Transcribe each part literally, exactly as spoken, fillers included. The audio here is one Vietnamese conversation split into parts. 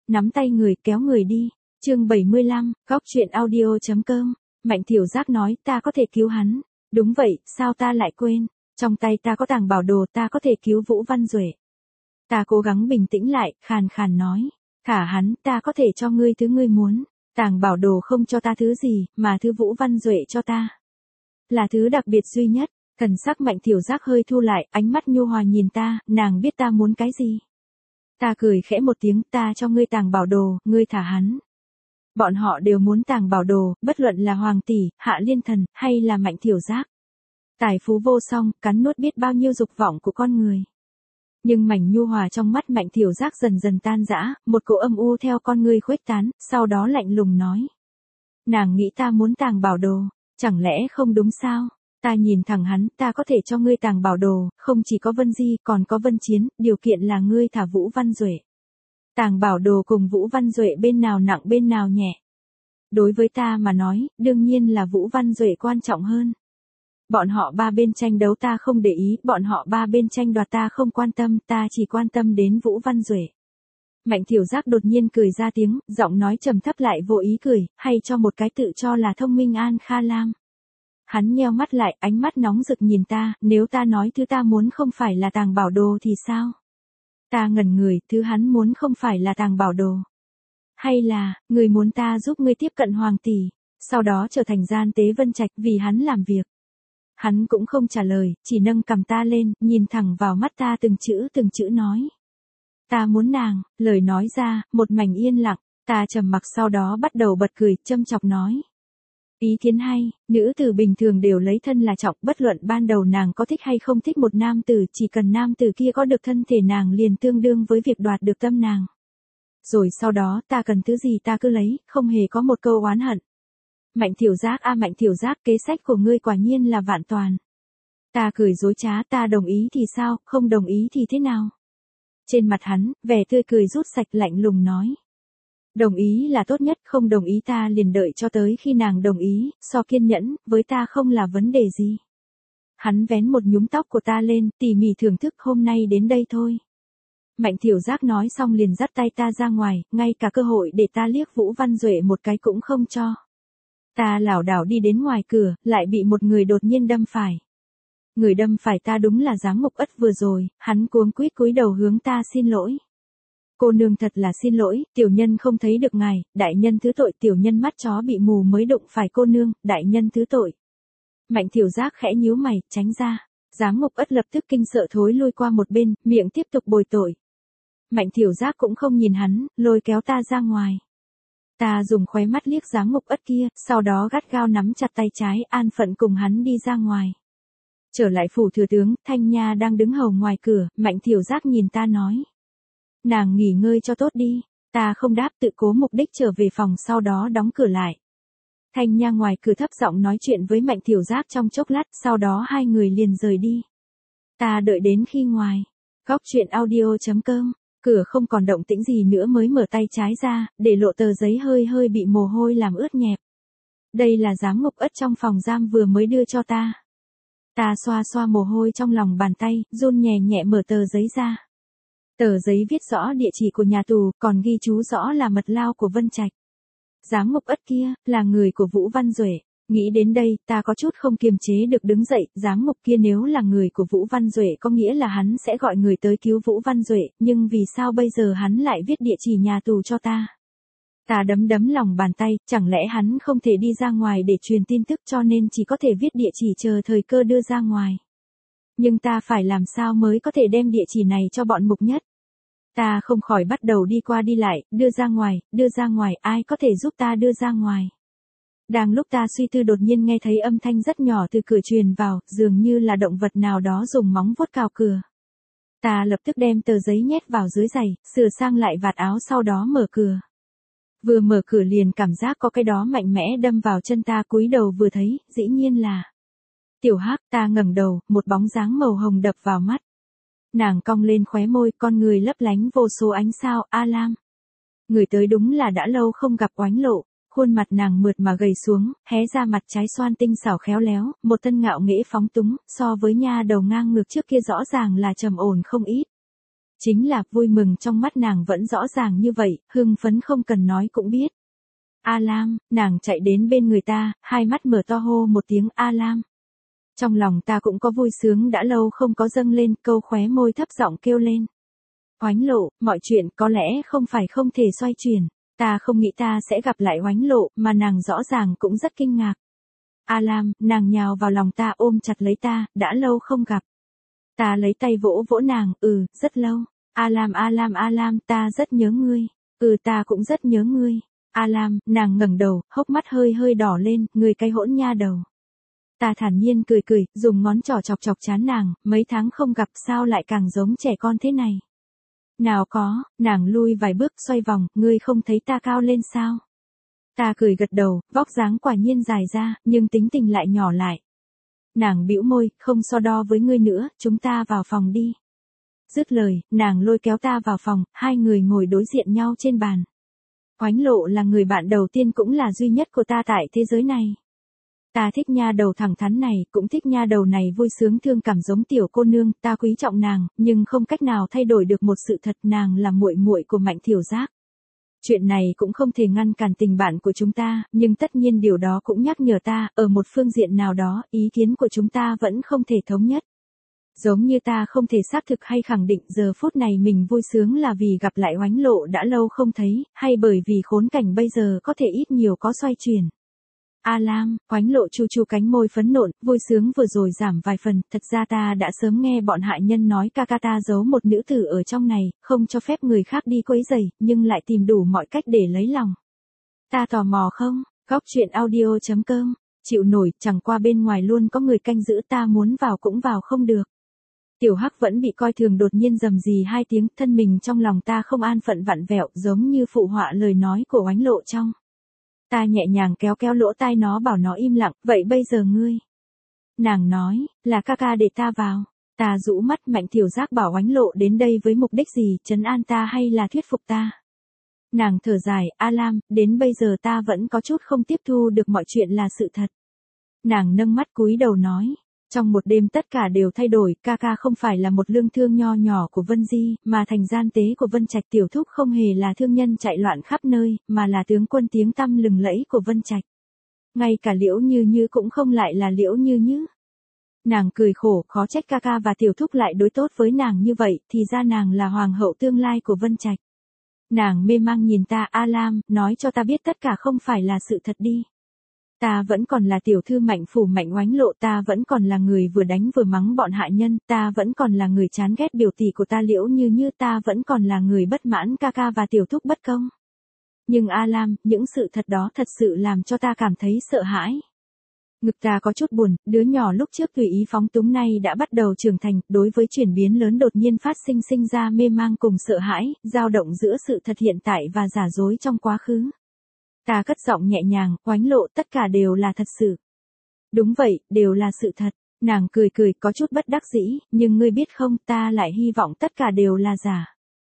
nắm tay người kéo người đi. Chương bảy mươi lăm, góc truyện audio chấm com. Mạnh Thiểu Giác nói, ta có thể cứu hắn. Đúng vậy, sao ta lại quên? Trong tay ta có tàng bảo đồ, ta có thể cứu Vũ Văn Duệ. Ta cố gắng bình tĩnh lại, khàn khàn nói, thả hắn, ta có thể cho ngươi thứ ngươi muốn. Tàng bảo đồ không cho ta thứ gì, mà thứ Vũ Văn Duệ cho ta là thứ đặc biệt duy nhất. Thần sắc Mạnh Thiểu Giác hơi thu lại, ánh mắt nhu hòa nhìn ta, nàng biết ta muốn cái gì. Ta cười khẽ một tiếng, ta cho ngươi tàng bảo đồ, ngươi thả hắn. Bọn họ đều muốn tàng bảo đồ, bất luận là Hoàng tỷ, Hạ Liên Thần, hay là Mạnh Thiểu Giác. Tài phú vô song, cắn nuốt biết bao nhiêu dục vọng của con người. Nhưng mảnh nhu hòa trong mắt Mạnh Thiểu Giác dần dần tan rã, một cỗ âm u theo con ngươi khuếch tán, sau đó lạnh lùng nói. Nàng nghĩ ta muốn tàng bảo đồ, chẳng lẽ không đúng sao? Ta nhìn thẳng hắn, ta có thể cho ngươi tàng bảo đồ, không chỉ có Vân Di, còn có Vân Chiến, điều kiện là ngươi thả Vũ Văn Duệ. Tàng bảo đồ cùng Vũ Văn Duệ bên nào nặng bên nào nhẹ. Đối với ta mà nói, đương nhiên là Vũ Văn Duệ quan trọng hơn. Bọn họ ba bên tranh đấu ta không để ý, bọn họ ba bên tranh đoạt ta không quan tâm, ta chỉ quan tâm đến Vũ Văn Duệ. Mạnh Thiểu Giác đột nhiên cười ra tiếng, giọng nói trầm thấp lại vô ý cười, hay cho một cái tự cho là thông minh An Kha Lam. Hắn nheo mắt lại, ánh mắt nóng rực nhìn ta, nếu ta nói thứ ta muốn không phải là tàng bảo đồ thì sao? Ta ngẩn người, thứ hắn muốn không phải là tàng bảo đồ. Hay là, người muốn ta giúp ngươi tiếp cận Hoàng tỷ, sau đó trở thành gian tế Vân Trạch vì hắn làm việc. Hắn cũng không trả lời, chỉ nâng cầm ta lên, nhìn thẳng vào mắt ta từng chữ từng chữ nói. Ta muốn nàng, lời nói ra, một mảnh yên lặng, ta trầm mặc sau đó bắt đầu bật cười, châm chọc nói. Ý kiến hay, nữ tử bình thường đều lấy thân là trọng, bất luận ban đầu nàng có thích hay không thích một nam tử, chỉ cần nam tử kia có được thân thể nàng liền tương đương với việc đoạt được tâm nàng. Rồi sau đó ta cần thứ gì ta cứ lấy, không hề có một câu oán hận. Mạnh Thiểu Giác a Mạnh Thiểu Giác, kế sách của ngươi quả nhiên là vạn toàn. Ta cười dối trá, ta đồng ý thì sao, không đồng ý thì thế nào? Trên mặt hắn, vẻ tươi cười rút sạch, lạnh lùng nói. Đồng ý là tốt nhất, không đồng ý ta liền đợi cho tới khi nàng đồng ý, so kiên nhẫn, với ta không là vấn đề gì. Hắn vén một nhúm tóc của ta lên, tỉ mỉ thưởng thức, hôm nay đến đây thôi. Mạnh Thiểu Giác nói xong liền dắt tay ta ra ngoài, ngay cả cơ hội để ta liếc Vũ Văn Duệ một cái cũng không cho. Ta lảo đảo đi đến ngoài cửa, lại bị một người đột nhiên đâm phải. Người đâm phải ta đúng là Giám Ngục Ất vừa rồi, hắn cuống quýt cúi đầu hướng ta xin lỗi. Cô nương thật là xin lỗi, tiểu nhân không thấy được ngài, đại nhân thứ tội, tiểu nhân mắt chó bị mù mới đụng phải cô nương, đại nhân thứ tội. Mạnh Thiểu Giác khẽ nhíu mày, tránh ra. Giám Ngục Ất lập tức kinh sợ thối lui qua một bên, miệng tiếp tục bồi tội. Mạnh Thiểu Giác cũng không nhìn hắn, lôi kéo ta ra ngoài. Ta dùng khóe mắt liếc Giám Ngục Ất kia, sau đó gắt gao nắm chặt tay trái, an phận cùng hắn đi ra ngoài. Trở lại phủ thừa tướng, Thanh Nha đang đứng hầu ngoài cửa, Mạnh Thiểu Giác nhìn ta nói. Nàng nghỉ ngơi cho tốt đi, ta không đáp, tự cố mục đích trở về phòng, sau đó đóng cửa lại. Thanh Nha ngoài cửa thấp giọng nói chuyện với Mạnh Thiểu Giác trong chốc lát, sau đó hai người liền rời đi. Ta đợi đến khi ngoài, góc truyện audio chấm com, cửa không còn động tĩnh gì nữa mới mở tay trái ra, để lộ tờ giấy hơi hơi bị mồ hôi làm ướt nhẹp. Đây là Giám Ngục Ất trong phòng giam vừa mới đưa cho ta. Ta xoa xoa mồ hôi trong lòng bàn tay, run nhẹ nhẹ mở tờ giấy ra. Tờ giấy viết rõ địa chỉ của nhà tù, còn ghi chú rõ là mật lao của Vân Trạch. Giám Ngục Ất kia, là người của Vũ Văn Duệ. Nghĩ đến đây, ta có chút không kiềm chế được đứng dậy, giám ngục kia nếu là người của Vũ Văn Duệ có nghĩa là hắn sẽ gọi người tới cứu Vũ Văn Duệ, nhưng vì sao bây giờ hắn lại viết địa chỉ nhà tù cho ta? Ta đấm đấm lòng bàn tay, chẳng lẽ hắn không thể đi ra ngoài để truyền tin tức cho nên chỉ có thể viết địa chỉ chờ thời cơ đưa ra ngoài. Nhưng ta phải làm sao mới có thể đem địa chỉ này cho bọn Mục Nhất? Ta không khỏi bắt đầu đi qua đi lại, đưa ra ngoài, đưa ra ngoài, ai có thể giúp ta đưa ra ngoài? Đang lúc ta suy tư đột nhiên nghe thấy âm thanh rất nhỏ từ cửa truyền vào, dường như là động vật nào đó dùng móng vuốt cào cửa. Ta lập tức đem tờ giấy nhét vào dưới giày, sửa sang lại vạt áo sau đó mở cửa. Vừa mở cửa liền cảm giác có cái đó mạnh mẽ đâm vào chân ta, cúi đầu vừa thấy, dĩ nhiên là Tiểu Hắc. Ta ngẩng đầu, một bóng dáng màu hồng đập vào mắt. Nàng cong lên khóe môi, con người lấp lánh vô số ánh sao, A Lam. Người tới đúng là đã lâu không gặp Oánh Lộ. Khuôn mặt nàng mượt mà gầy xuống, hé ra mặt trái xoan tinh xảo khéo léo, một thân ngạo nghễ phóng túng, so với nha đầu ngang ngược trước kia rõ ràng là trầm ổn không ít. Chính là vui mừng trong mắt nàng vẫn rõ ràng như vậy, hưng phấn không cần nói cũng biết. A Lam, nàng chạy đến bên người ta, hai mắt mở to hô một tiếng A Lam. Trong lòng ta cũng có vui sướng đã lâu không có dâng lên, câu khóe môi thấp giọng kêu lên. Oánh Lộ, mọi chuyện có lẽ không phải không thể xoay chuyển, ta không nghĩ ta sẽ gặp lại Oánh Lộ, mà nàng rõ ràng cũng rất kinh ngạc. A Lam, nàng nhào vào lòng ta ôm chặt lấy ta, đã lâu không gặp. Ta lấy tay vỗ vỗ nàng, ừ, rất lâu. A Lam A Lam A Lam, ta rất nhớ ngươi. Ừ, ta cũng rất nhớ ngươi. A Lam, nàng ngẩng đầu, hốc mắt hơi hơi đỏ lên, ngươi cái hỗn nha đầu. Ta thản nhiên cười cười, dùng ngón trỏ chọc chọc trán nàng, mấy tháng không gặp sao lại càng giống trẻ con thế này. Nào có, nàng lui vài bước xoay vòng, ngươi không thấy ta cao lên sao? Ta cười gật đầu, vóc dáng quả nhiên dài ra, nhưng tính tình lại nhỏ lại. Nàng bĩu môi, không so đo với ngươi nữa, chúng ta vào phòng đi. Dứt lời, nàng lôi kéo ta vào phòng, hai người ngồi đối diện nhau trên bàn. Oánh Lộ là người bạn đầu tiên cũng là duy nhất của ta tại thế giới này. Ta thích nha đầu thẳng thắn này, cũng thích nha đầu này vui sướng thương cảm giống tiểu cô nương, ta quý trọng nàng, nhưng không cách nào thay đổi được một sự thật, nàng là muội muội của Mạnh Thiểu Giác. Chuyện này cũng không thể ngăn cản tình bạn của chúng ta, nhưng tất nhiên điều đó cũng nhắc nhở ta, ở một phương diện nào đó, ý kiến của chúng ta vẫn không thể thống nhất. Giống như ta không thể xác thực hay khẳng định giờ phút này mình vui sướng là vì gặp lại Oánh Lộ đã lâu không thấy, hay bởi vì khốn cảnh bây giờ có thể ít nhiều có xoay chuyển. A Lam, Oánh Lộ chu chu cánh môi phấn nộn, vui sướng vừa rồi giảm vài phần, thật ra ta đã sớm nghe bọn hại nhân nói ca ca ta giấu một nữ tử ở trong này, không cho phép người khác đi quấy rầy, nhưng lại tìm đủ mọi cách để lấy lòng. Ta tò mò không? Góc truyện audio chấm com, chịu nổi, chẳng qua bên ngoài luôn có người canh giữ, ta muốn vào cũng vào không được. Tiểu Hắc vẫn bị coi thường đột nhiên rầm rì hai tiếng, thân mình trong lòng ta không an phận vặn vẹo, giống như phụ họa lời nói của Oánh Lộ trong. Ta nhẹ nhàng kéo kéo lỗ tai nó bảo nó im lặng, vậy bây giờ ngươi. Nàng nói, là ca ca để ta vào. Ta rũ mắt, Mạnh Thiểu Giác bảo Oánh Lộ đến đây với mục đích gì, trấn an ta hay là thuyết phục ta. Nàng thở dài, A Lam, đến bây giờ ta vẫn có chút không tiếp thu được mọi chuyện là sự thật. Nàng nâng mắt cúi đầu nói. Trong một đêm tất cả đều thay đổi, ca ca không phải là một lương thương nho nhỏ của Vân Di, mà thành gian tế của Vân Trạch. Tiểu Thúc không hề là thương nhân chạy loạn khắp nơi, mà là tướng quân tiếng tăm lừng lẫy của Vân Trạch. Ngay cả Liễu Như Như cũng không lại là Liễu Như Như. Nàng cười khổ, khó trách ca ca và Tiểu Thúc lại đối tốt với nàng như vậy, thì ra nàng là hoàng hậu tương lai của Vân Trạch. Nàng mê mang nhìn ta, A Lam, nói cho ta biết tất cả không phải là sự thật đi. Ta vẫn còn là tiểu thư Mạnh phủ Mạnh Oánh Lộ, ta vẫn còn là người vừa đánh vừa mắng bọn hại nhân, ta vẫn còn là người chán ghét biểu tỷ của ta Liễu Như Như, ta vẫn còn là người bất mãn ca ca và Tiểu Thúc bất công. Nhưng A Lam, những sự thật đó thật sự làm cho ta cảm thấy sợ hãi. Ngực ta có chút buồn, đứa nhỏ lúc trước tùy ý phóng túng nay đã bắt đầu trưởng thành, đối với chuyển biến lớn đột nhiên phát sinh sinh ra mê mang cùng sợ hãi, dao động giữa sự thật hiện tại và giả dối trong quá khứ. Ta cất giọng nhẹ nhàng, Oánh Lộ, tất cả đều là thật sự. Đúng vậy, đều là sự thật. Nàng cười cười có chút bất đắc dĩ, nhưng ngươi biết không, ta lại hy vọng tất cả đều là giả.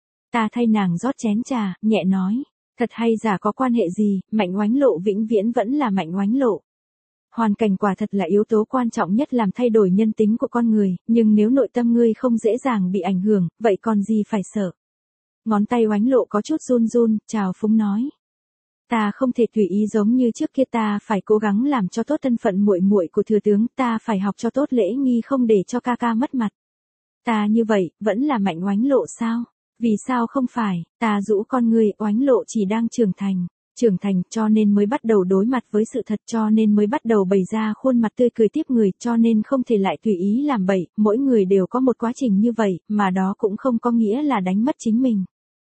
Ta thay nàng rót chén trà, nhẹ nói, thật hay giả có quan hệ gì, Mạnh Oánh Lộ vĩnh viễn vẫn là Mạnh Oánh Lộ. Hoàn cảnh quả thật là yếu tố quan trọng nhất làm thay đổi nhân tính của con người, nhưng nếu nội tâm ngươi không dễ dàng bị ảnh hưởng, vậy còn gì phải sợ. Ngón tay Oánh Lộ có chút run run, chào phúng nói. Ta không thể tùy ý giống như trước kia, ta phải cố gắng làm cho tốt thân phận muội muội của thừa tướng, ta phải học cho tốt lễ nghi không để cho ca ca mất mặt. Ta như vậy, vẫn là Mạnh Oánh Lộ sao? Vì sao không phải, ta rũ con người, Oánh Lộ chỉ đang trưởng thành. Trưởng thành cho nên mới bắt đầu đối mặt với sự thật, cho nên mới bắt đầu bày ra khuôn mặt tươi cười tiếp người, cho nên không thể lại tùy ý làm bậy, mỗi người đều có một quá trình như vậy, mà đó cũng không có nghĩa là đánh mất chính mình.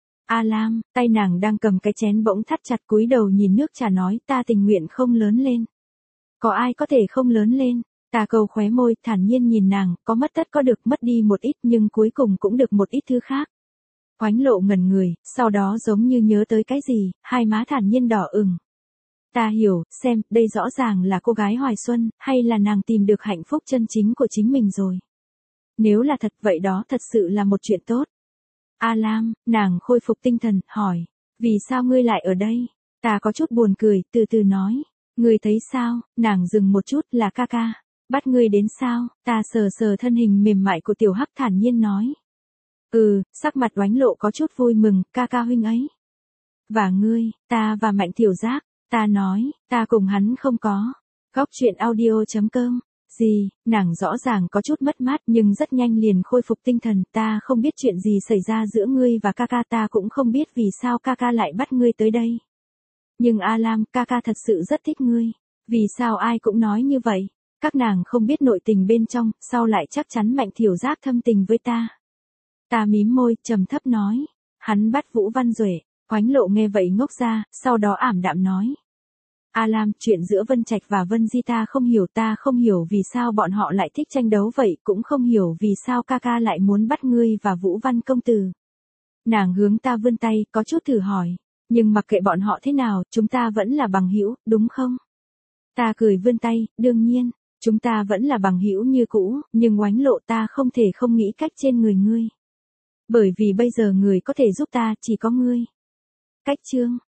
A Lam, tay nàng đang cầm cái chén bỗng thắt chặt, cúi đầu nhìn nước trà nói, ta tình nguyện không lớn lên. Có ai có thể không lớn lên? Ta câu khóe môi, thản nhiên nhìn nàng, có mất tất có được, mất đi một ít nhưng cuối cùng cũng được một ít thứ khác. Oánh Lộ ngẩn người, sau đó giống như nhớ tới cái gì, hai má thản nhiên đỏ ửng. Ta hiểu, xem, đây rõ ràng là cô gái hoài xuân, hay là nàng tìm được hạnh phúc chân chính của chính mình rồi. Nếu là thật vậy đó thật sự là một chuyện tốt. A Lam, nàng khôi phục tinh thần, hỏi, vì sao ngươi lại ở đây? Ta có chút buồn cười, từ từ nói, ngươi thấy sao? Nàng dừng một chút, là ca ca. Bắt ngươi đến sao? Ta sờ sờ thân hình mềm mại của Tiểu Hắc thản nhiên nói. Ừ, sắc mặt Oánh Lộ có chút vui mừng, ca ca huynh ấy. Và ngươi, ta và Mạnh Thiểu Giác, ta nói, ta cùng hắn không có. Góc truyện audio chấm com. Gì, nàng rõ ràng có chút mất mát nhưng rất nhanh liền khôi phục tinh thần, ta không biết chuyện gì xảy ra giữa ngươi và ca ca, ta cũng không biết vì sao ca ca lại bắt ngươi tới đây. Nhưng A Lam, ca ca thật sự rất thích ngươi. Vì sao ai cũng nói như vậy? Các nàng không biết nội tình bên trong, sau lại chắc chắn Mạnh Thiểu Giác thâm tình với ta. Ta mím môi, trầm thấp nói. Hắn bắt Vũ Văn Duệ. Oánh Lộ nghe vậy ngốc ra, sau đó ảm đạm nói. A Lam, chuyện giữa Vân Trạch và Vân Di ta không hiểu, ta không hiểu vì sao bọn họ lại thích tranh đấu vậy, cũng không hiểu vì sao ca ca lại muốn bắt ngươi và Vũ Văn công tử. Nàng hướng ta vươn tay, có chút thử hỏi. Nhưng mặc kệ bọn họ thế nào, chúng ta vẫn là bằng hữu, đúng không? Ta cười vươn tay, đương nhiên, chúng ta vẫn là bằng hữu như cũ, nhưng Oánh Lộ, ta không thể không nghĩ cách trên người ngươi. Bởi vì bây giờ người có thể giúp ta chỉ có ngươi. Cách chương